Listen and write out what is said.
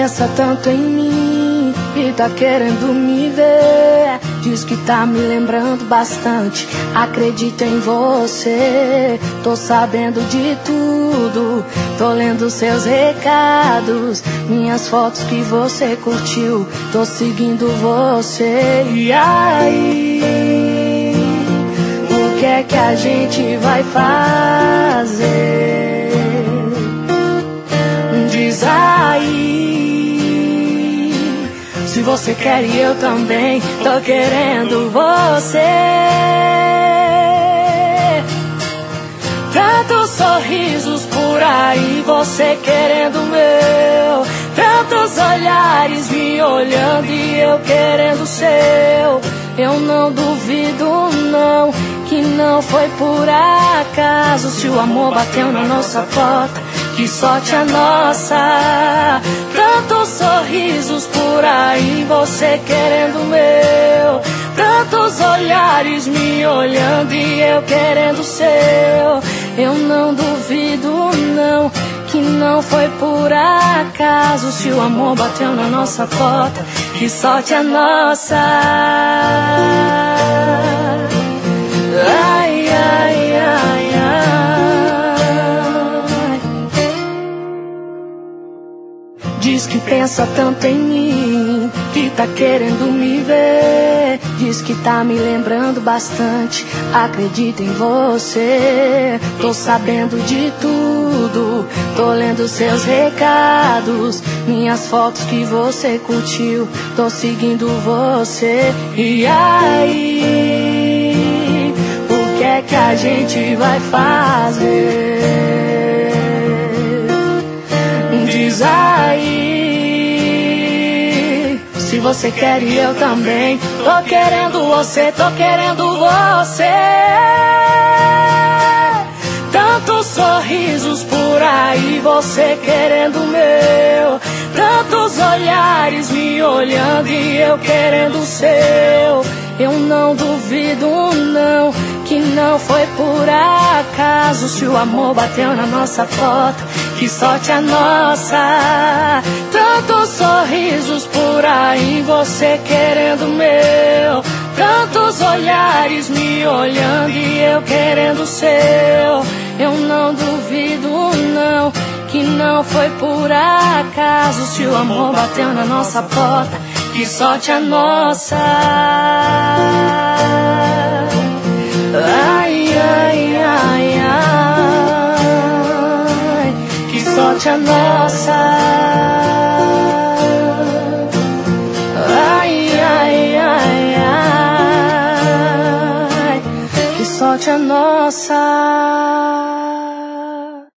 pensa tanto em mim e tá querendo me ver. Diz que tá me lembrando bastante, acredito em você. Tô sabendo de tudo, tô lendo seus recados, minhas fotos que você curtiu, tô seguindo você. E aí, o que é que a gente vai fazer? Diz aí, se você quer e eu também tô querendo você. Tantos sorrisos por aí, você querendo o meu. Tantos olhares me olhando e eu querendo o seu. Eu não duvido não, que não foi por acaso. Se o amor bateu na nossa porta, que sorte a nossa. Tantos sorrisos por aí, você querendo o meu. Tantos olhares me olhando e eu querendo o seu. Eu não duvido não, que não foi por acaso. Se o amor bateu na nossa porta, que sorte a nossa. Ai, ai, ai, ai. Diz que pensa tanto em mim, que tá querendo me ver. Diz que tá me lembrando bastante, acredito em você. Tô sabendo de tudo, tô lendo seus recados, minhas fotos que você curtiu, tô seguindo você. E aí, o que é que a gente vai fazer? Diz aí, se você quer e eu também tô querendo você, tô querendo você. Tantos sorrisos por aí, você querendo o meu. Tantos olhares me olhando e eu querendo o seu. Eu não duvido não, que não foi por acaso. Se o amor bateu na nossa porta, que sorte a nossa. Tantos sorrisos por aí, você querendo o meu. Tantos olhares me olhando e eu querendo o seu. Eu não duvido não, que não foi por acaso. Se o amor bateu na nossa porta, que sorte a nossa. Ai, ai, ai, ai, que sorte a nossa. Ai, ai, ai, ai, que sorte a nossa.